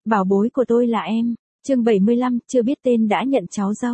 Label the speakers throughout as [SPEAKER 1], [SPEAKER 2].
[SPEAKER 1] bảo bối của tôi là em. Chương 75, chưa biết tên đã nhận cháu dâu.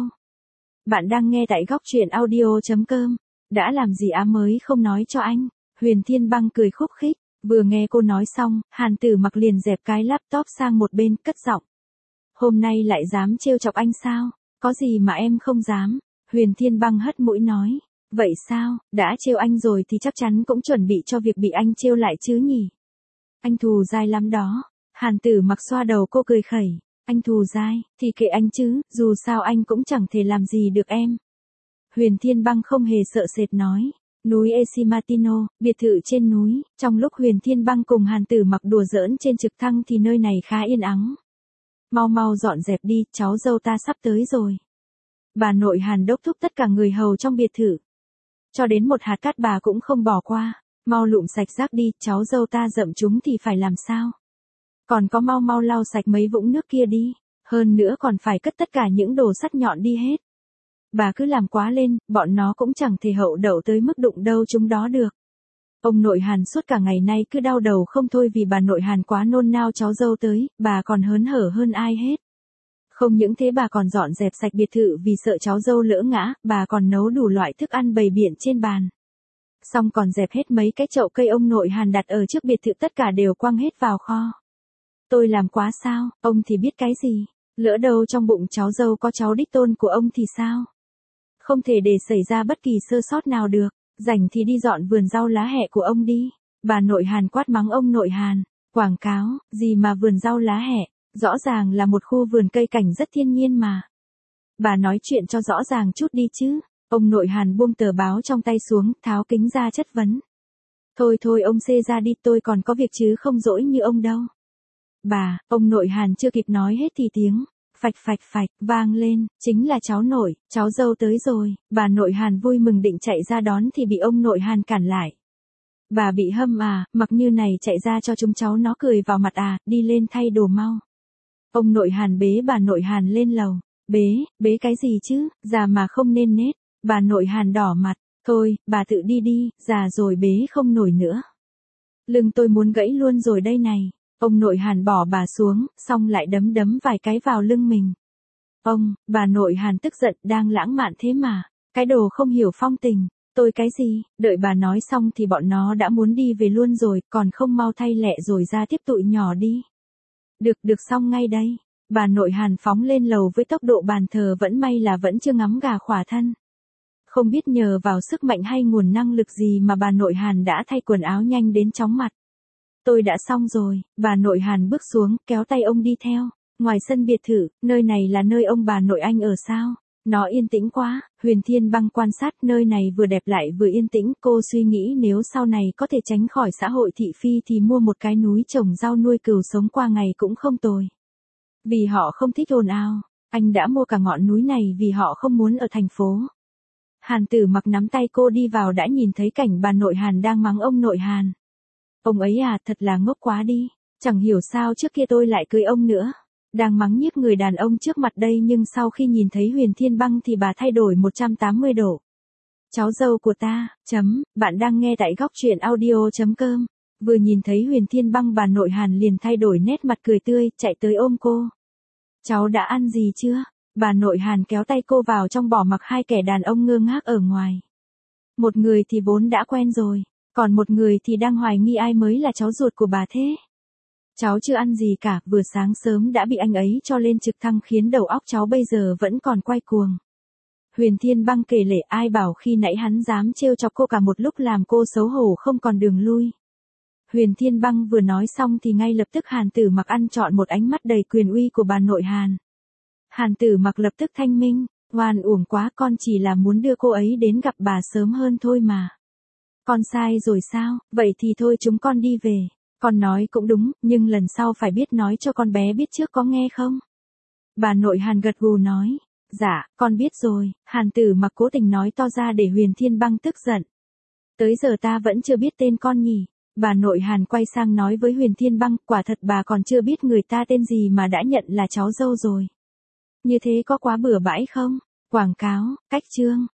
[SPEAKER 1] Bạn đang nghe tại góc truyện audio.com. Đã làm gì mới không nói cho anh? Huyền Thiên Băng cười khúc khích. Vừa nghe cô nói xong, Hàn Tử Mặc liền dẹp cái laptop sang một bên, cất giọng. Hôm nay lại dám trêu chọc anh sao? Có gì mà em không dám? Huyền Thiên Băng hất mũi nói. Vậy sao, đã trêu anh rồi thì chắc chắn cũng chuẩn bị cho việc bị anh trêu lại chứ nhỉ? Anh thù dai lắm đó. Hàn Tử Mặc xoa đầu cô cười khẩy. Anh thù dai, thì kệ anh chứ, dù sao anh cũng chẳng thể làm gì được em. Huyền Thiên Băng không hề sợ sệt nói. Núi Esimatino, biệt thự trên núi, trong lúc Huyền Thiên Băng cùng Hàn Tử Mặc đùa giỡn trên trực thăng thì nơi này khá yên ắng. Mau mau dọn dẹp đi, cháu dâu ta sắp tới rồi. Bà nội Hàn đốc thúc tất cả người hầu trong biệt thự. Cho đến một hạt cát bà cũng không bỏ qua. Mau lụm sạch rác đi, cháu dâu ta dậm chúng thì phải làm sao? Còn có mau mau lau sạch mấy vũng nước kia đi. Hơn nữa còn phải cất tất cả những đồ sắt nhọn đi hết. Bà cứ làm quá lên, bọn nó cũng chẳng thể hậu đậu tới mức đụng đâu chúng đó được. Ông nội Hàn suốt cả ngày nay cứ đau đầu không thôi vì bà nội Hàn quá nôn nao cháu dâu tới, bà còn hớn hở hơn ai hết. Không những thế bà còn dọn dẹp sạch biệt thự vì sợ cháu dâu lỡ ngã, bà còn nấu đủ loại thức ăn bày biện trên bàn. Xong còn dẹp hết mấy cái chậu cây ông nội Hàn đặt ở trước biệt thự tất cả đều quăng hết vào kho. Tôi làm quá sao, ông thì biết cái gì, lỡ đâu trong bụng cháu dâu có cháu đích tôn của ông thì sao? Không thể để xảy ra bất kỳ sơ sót nào được, rảnh thì đi dọn vườn rau lá hẹ của ông đi. Bà nội Hàn quát mắng ông nội Hàn, quảng cáo, gì mà vườn rau lá hẹ, rõ ràng là một khu vườn cây cảnh rất thiên nhiên mà. Bà nói chuyện cho rõ ràng chút đi chứ. Ông nội Hàn buông tờ báo trong tay xuống, tháo kính ra chất vấn. Thôi thôi ông xê ra đi, tôi còn có việc chứ không dỗi như ông đâu. Bà, ông nội Hàn chưa kịp nói hết thì tiếng phạch phạch phạch vang lên, chính là cháu nội, cháu dâu tới rồi. Bà nội Hàn vui mừng định chạy ra đón thì bị ông nội Hàn cản lại. Bà bị hâm à, mặc như này chạy ra cho chúng cháu nó cười vào mặt à, đi lên thay đồ mau. Ông nội Hàn bế bà nội Hàn lên lầu. Bế cái gì chứ, già mà không nên nết. Bà nội Hàn đỏ mặt, thôi, bà tự đi đi, già rồi bế không nổi nữa. Lưng tôi muốn gãy luôn rồi đây này. Ông nội Hàn bỏ bà xuống, xong lại đấm vài cái vào lưng mình. Bà nội Hàn tức giận, đang lãng mạn thế mà. Cái đồ không hiểu phong tình, tôi cái gì, đợi bà nói xong thì bọn nó đã muốn đi về luôn rồi, còn không mau thay lẹ rồi ra tiếp tụi nhỏ đi. Được xong ngay đây. Bà nội Hàn phóng lên lầu với tốc độ bàn thờ, vẫn may là vẫn chưa ngắm gà khỏa thân. Không biết nhờ vào sức mạnh hay nguồn năng lực gì mà bà nội Hàn đã thay quần áo nhanh đến chóng mặt. Tôi đã xong rồi, bà nội Hàn bước xuống, kéo tay ông đi theo. Ngoài sân biệt thự, nơi này là nơi ông bà nội anh ở sao? Nó yên tĩnh quá. Huyền Thiên Băng quan sát nơi này vừa đẹp lại vừa yên tĩnh. Cô suy nghĩ nếu sau này có thể tránh khỏi xã hội thị phi thì mua một cái núi trồng rau nuôi cừu sống qua ngày cũng không tồi. Vì họ không thích ồn ào, anh đã mua cả ngọn núi này vì họ không muốn ở thành phố. Hàn Tử Mặc nắm tay cô đi vào đã nhìn thấy cảnh bà nội Hàn đang mắng ông nội Hàn. Ông ấy à, thật là ngốc quá đi, chẳng hiểu sao trước kia tôi lại cưới ông nữa. Đang mắng nhiếc người đàn ông trước mặt đây nhưng sau khi nhìn thấy Huyền Thiên Băng thì bà thay đổi 180 độ. Cháu dâu của ta, bạn đang nghe tại góc truyện audio.com. Vừa nhìn thấy Huyền Thiên Băng bà nội Hàn liền thay đổi nét mặt cười tươi, chạy tới ôm cô. Cháu đã ăn gì chưa? Bà nội Hàn kéo tay cô vào trong bỏ mặc hai kẻ đàn ông ngơ ngác ở ngoài. Một người thì vốn đã quen rồi, còn một người thì đang hoài nghi ai mới là cháu ruột của bà thế. Cháu chưa ăn gì cả, vừa sáng sớm đã bị anh ấy cho lên trực thăng khiến đầu óc cháu bây giờ vẫn còn quay cuồng. Huyền Thiên Băng kể lể, ai bảo khi nãy hắn dám trêu chọc cô cả một lúc làm cô xấu hổ không còn đường lui. Huyền Thiên Băng vừa nói xong thì ngay lập tức Hàn Tử Mặc ăn trọn một ánh mắt đầy quyền uy của bà nội Hàn. Hàn Tử Mặc lập tức thanh minh, oan uổng quá, con chỉ là muốn đưa cô ấy đến gặp bà sớm hơn thôi mà. Con sai rồi sao, vậy thì thôi chúng con đi về. Con nói cũng đúng, nhưng lần sau phải biết nói cho con bé biết trước có nghe không? Bà nội Hàn gật gù nói, dạ, con biết rồi. Hàn Tử Mặc cố tình nói to ra để Huyền Thiên Băng tức giận. Tới giờ ta vẫn chưa biết tên con nhỉ? Bà nội Hàn quay sang nói với Huyền Thiên Băng, quả thật bà còn chưa biết người ta tên gì mà đã nhận là cháu dâu rồi. Như thế có quá bừa bãi không? Quảng cáo, cách chương.